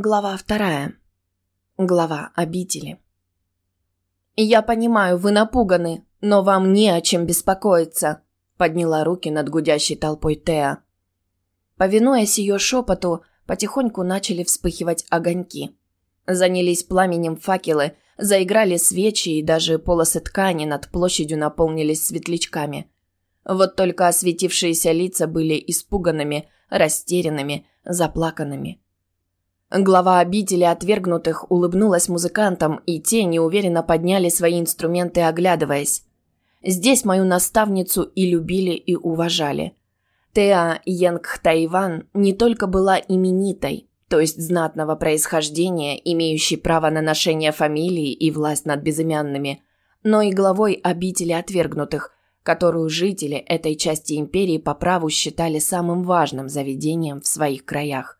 Глава 2. Глава обители. «Я понимаю, вы напуганы, но вам не о чем беспокоиться», – подняла руки над гудящей толпой Теа. Повинуясь ее шепоту, потихоньку начали вспыхивать огоньки. Занялись пламенем факелы, заиграли свечи, и даже полосы ткани над площадью наполнились светлячками. Вот только осветившиеся лица были испуганными, растерянными, заплаканными. Глава обители отвергнутых улыбнулась музыкантам, и те неуверенно подняли свои инструменты, оглядываясь. Здесь мою наставницу и любили, и уважали. Теа Йенгхтаиван не только была именитой, то есть знатного происхождения, имеющей право на ношение фамилии и власть над безымянными, но и главой обители отвергнутых, которую жители этой части империи по праву считали самым важным заведением в своих краях.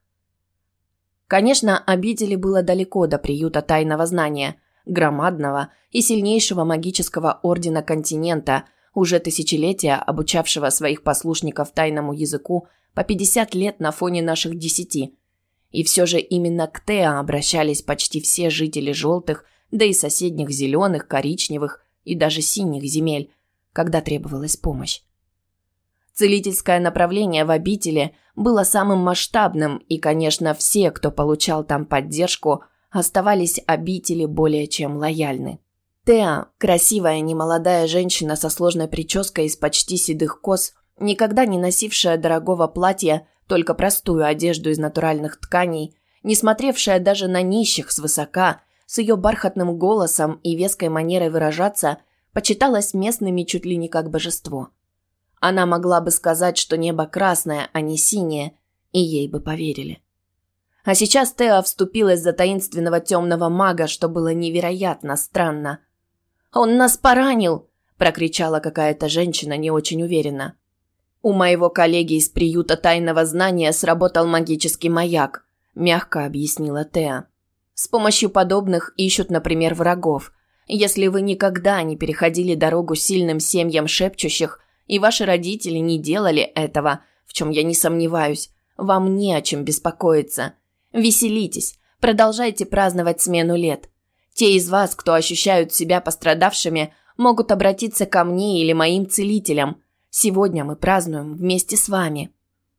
Конечно, обители было далеко до приюта тайного знания, громадного и сильнейшего магического ордена континента, уже тысячелетия обучавшего своих послушников тайному языку по 50 лет на фоне наших 10. И все же именно к Теа обращались почти все жители желтых, да и соседних зеленых, коричневых и даже синих земель, когда требовалась помощь. Целительское направление в обители было самым масштабным, и, конечно, все, кто получал там поддержку, оставались обители более чем лояльны. Теа, красивая немолодая женщина со сложной прической из почти седых кос, никогда не носившая дорогого платья, только простую одежду из натуральных тканей, не смотревшая даже на нищих свысока, с ее бархатным голосом и веской манерой выражаться, почиталась местными чуть ли не как божество. Она могла бы сказать, что небо красное, а не синее, и ей бы поверили. А сейчас Теа вступилась за таинственного темного мага, что было невероятно странно. «Он нас поранил!» – прокричала какая-то женщина не очень уверенно. «У моего коллеги из приюта тайного знания сработал магический маяк», – мягко объяснила Теа. «С помощью подобных ищут, например, врагов. Если вы никогда не переходили дорогу сильным семьям шепчущих, и ваши родители не делали этого, в чем я не сомневаюсь, вам не о чем беспокоиться. Веселитесь, продолжайте праздновать смену лет. Те из вас, кто ощущают себя пострадавшими, могут обратиться ко мне или моим целителям. Сегодня мы празднуем вместе с вами».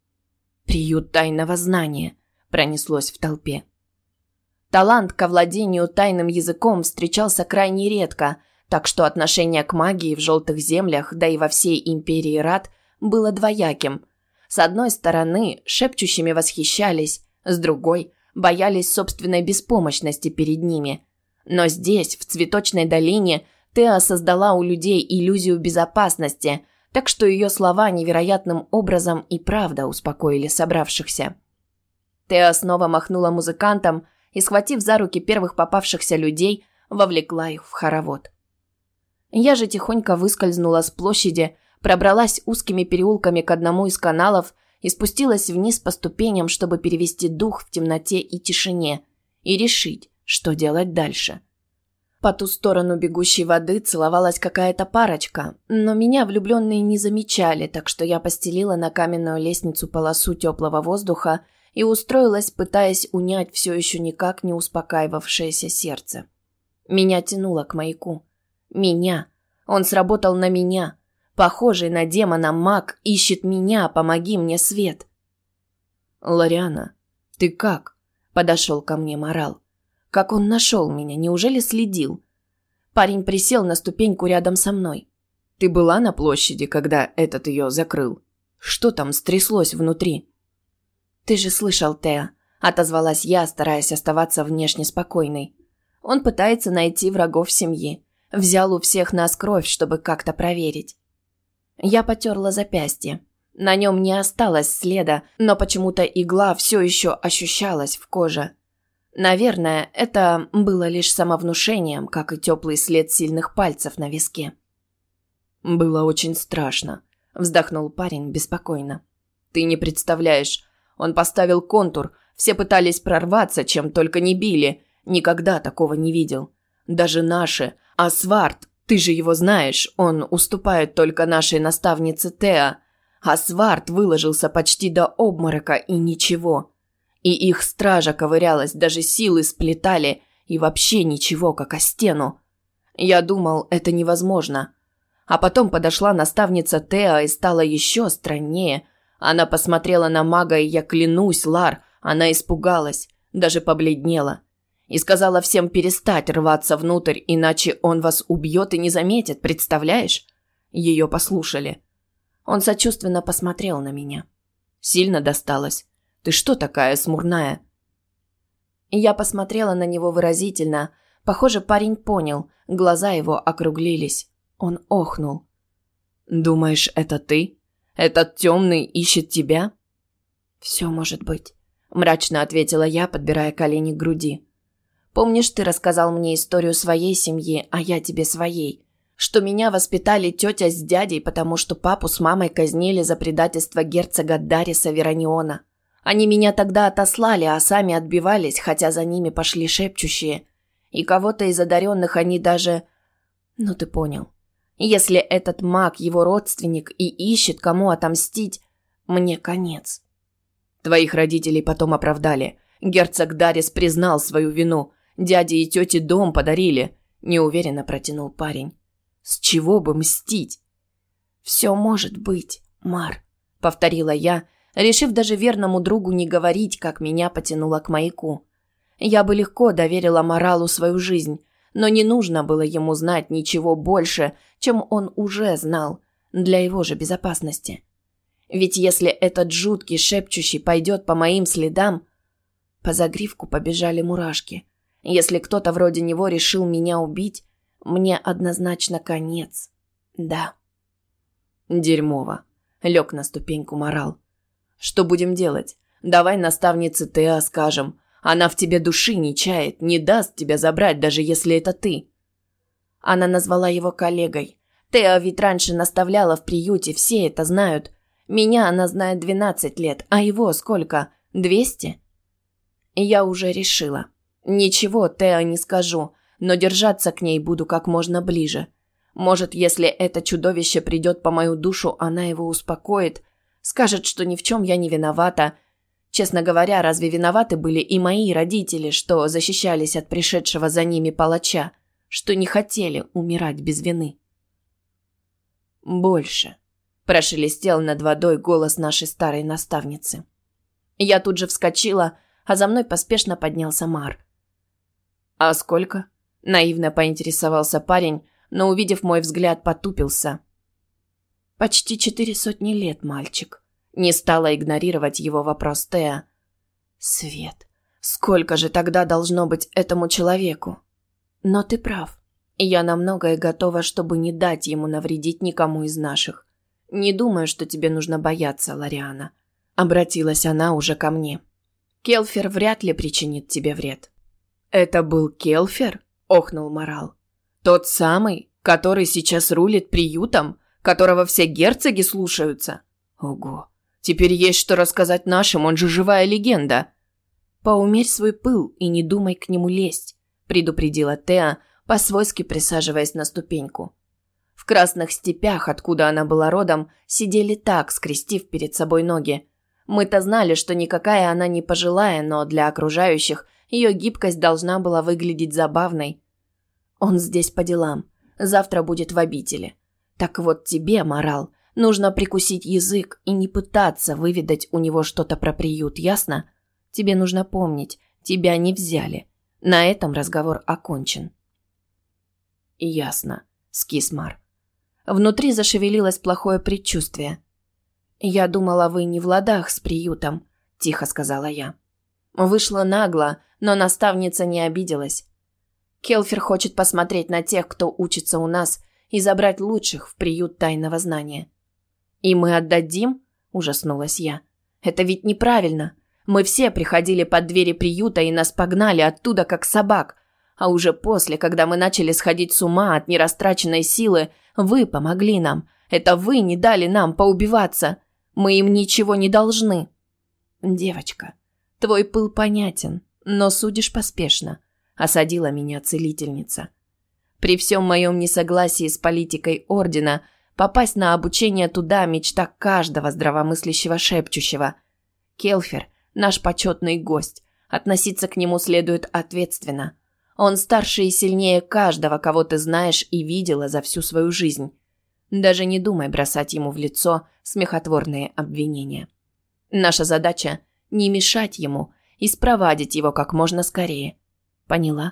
«Приют тайного знания», – пронеслось в толпе. Талант ко владению тайным языком встречался крайне редко, так что отношение к магии в желтых землях, да и во всей империи Рат, было двояким. С одной стороны, шепчущими восхищались, с другой – боялись собственной беспомощности перед ними. Но здесь, в Цветочной долине, Теа создала у людей иллюзию безопасности, так что ее слова невероятным образом и правда успокоили собравшихся. Теа снова махнула музыкантам и, схватив за руки первых попавшихся людей, вовлекла их в хоровод. Я же тихонько выскользнула с площади, пробралась узкими переулками к одному из каналов и спустилась вниз по ступеням, чтобы перевести дух в темноте и тишине и решить, что делать дальше. По ту сторону бегущей воды целовалась какая-то парочка, но меня влюбленные не замечали, так что я постелила на каменную лестницу полосу теплого воздуха и устроилась, пытаясь унять все еще никак не успокаивавшееся сердце. Меня тянуло к маяку. Меня. Он сработал на меня. Похожий на демона маг ищет меня, помоги мне, Свет. «Лориана, ты как?» – подошел ко мне Морал. Как он нашел меня, неужели следил? Парень присел на ступеньку рядом со мной. «Ты была на площади, когда этот ее закрыл? Что там стряслось внутри?» «Ты же слышал, Теа», – отозвалась я, стараясь оставаться внешне спокойной. «Он пытается найти врагов семьи. Взял у всех нас кровь, чтобы как-то проверить». Я потерла запястье. На нем не осталось следа, но почему-то игла все еще ощущалась в коже. Наверное, это было лишь самовнушением, как и теплый след сильных пальцев на виске. «Было очень страшно», – вздохнул парень беспокойно. «Ты не представляешь, он поставил контур, все пытались прорваться, чем только не били, никогда такого не видел. Даже наши, а Сварт, ты же его знаешь, он уступает только нашей наставнице Теа, а Сварт выложился почти до обморока и ничего. И их стража ковырялась, даже силы сплетали, и вообще ничего, как о стену. Я думал, это невозможно. А потом подошла наставница Теа и стало еще страннее. Она посмотрела на мага, и я клянусь, Лар, она испугалась, даже побледнела. И сказала всем перестать рваться внутрь, иначе он вас убьет и не заметит, представляешь? Ее послушали. Он сочувственно посмотрел на меня. Сильно досталось. Ты что такая смурная? Я посмотрела на него выразительно. Похоже, парень понял. Глаза его округлились. Он охнул. «Думаешь, это ты? Этот темный ищет тебя?» «Все может быть», – мрачно ответила я, подбирая колени к груди. «Помнишь, ты рассказал мне историю своей семьи, а я тебе своей? Что меня воспитали тетя с дядей, потому что папу с мамой казнили за предательство герцога Дариса Верониона. Они меня тогда отослали, а сами отбивались, хотя за ними пошли шепчущие. И кого-то из одаренных они даже... Ну, ты понял. Если этот маг его родственник и ищет, кому отомстить, мне конец». «Твоих родителей потом оправдали. Герцог Дарис признал свою вину. Дяде и тете дом подарили», – неуверенно протянул парень. «С чего бы мстить?» «Все может быть, Мар», – повторила я, решив даже верному другу не говорить, как меня потянуло к маяку. Я бы легко доверила Моралу свою жизнь, но не нужно было ему знать ничего больше, чем он уже знал, для его же безопасности. Ведь если этот жуткий шепчущий пойдет по моим следам... По загривку побежали мурашки. Если кто-то вроде него решил меня убить, мне однозначно конец. Да. «Дерьмово», — лег на ступеньку Морал. «Что будем делать? Давай наставнице Теа скажем. Она в тебе души не чает, не даст тебя забрать, даже если это ты». Она назвала его коллегой. Теа ведь раньше наставляла в приюте, все это знают. Меня она знает 12 лет, а его сколько? 200? Я уже решила. Ничего Теа не скажу, но держаться к ней буду как можно ближе. Может, если это чудовище придет по мою душу, она его успокоит, скажет, что ни в чем я не виновата. Честно говоря, разве виноваты были и мои родители, что защищались от пришедшего за ними палача, что не хотели умирать без вины? «Больше», – прошелестел над водой голос нашей старой наставницы. Я тут же вскочила, а за мной поспешно поднялся Мар. «А сколько?» – наивно поинтересовался парень, но, увидев мой взгляд, потупился. «Почти 400 лет, мальчик», – не стала игнорировать его вопрос Теа. «Свет, сколько же тогда должно быть этому человеку? Но ты прав. Я на многое готова, чтобы не дать ему навредить никому из наших. Не думаю, что тебе нужно бояться, Лариана». Обратилась она уже ко мне. «Келфер вряд ли причинит тебе вред». «Это был Келфер?» – охнул Морал. «Тот самый, который сейчас рулит приютом, которого все герцоги слушаются? Ого, теперь есть что рассказать нашим, он же живая легенда». «Поумерь свой пыл и не думай к нему лезть», – предупредила Теа, по-свойски присаживаясь на ступеньку. В красных степях, откуда она была родом, сидели так, скрестив перед собой ноги. Мы-то знали, что никакая она не пожилая, но для окружающих ее гибкость должна была выглядеть забавной. «Он здесь по делам. Завтра будет в обители. Так вот тебе, Морал, нужно прикусить язык и не пытаться выведать у него что-то про приют, ясно? Тебе нужно помнить, тебя не взяли. На этом разговор окончен». «Ясно», – скис Мар. Внутри зашевелилось плохое предчувствие. «Я думала, вы не в ладах с приютом», – тихо сказала я. Вышло нагло, но наставница не обиделась. Келфер хочет посмотреть на тех, кто учится у нас, и забрать лучших в приют тайного знания. «И мы отдадим?» – ужаснулась я. «Это ведь неправильно. Мы все приходили под двери приюта и нас погнали оттуда, как собак. А уже после, когда мы начали сходить с ума от нерастраченной силы, вы помогли нам. Это вы не дали нам поубиваться. Мы им ничего не должны». «Девочка, твой пыл понятен, но судишь поспешно», – осадила меня целительница. При всем моем несогласии с политикой Ордена, попасть на обучение туда – мечта каждого здравомыслящего шепчущего. Келфер Наш почетный гость. Относиться к нему следует ответственно. Он старше и сильнее каждого, кого ты знаешь и видела за всю свою жизнь. Даже не думай бросать ему в лицо смехотворные обвинения. Наша задача – не мешать ему и спровадить его как можно скорее. Поняла?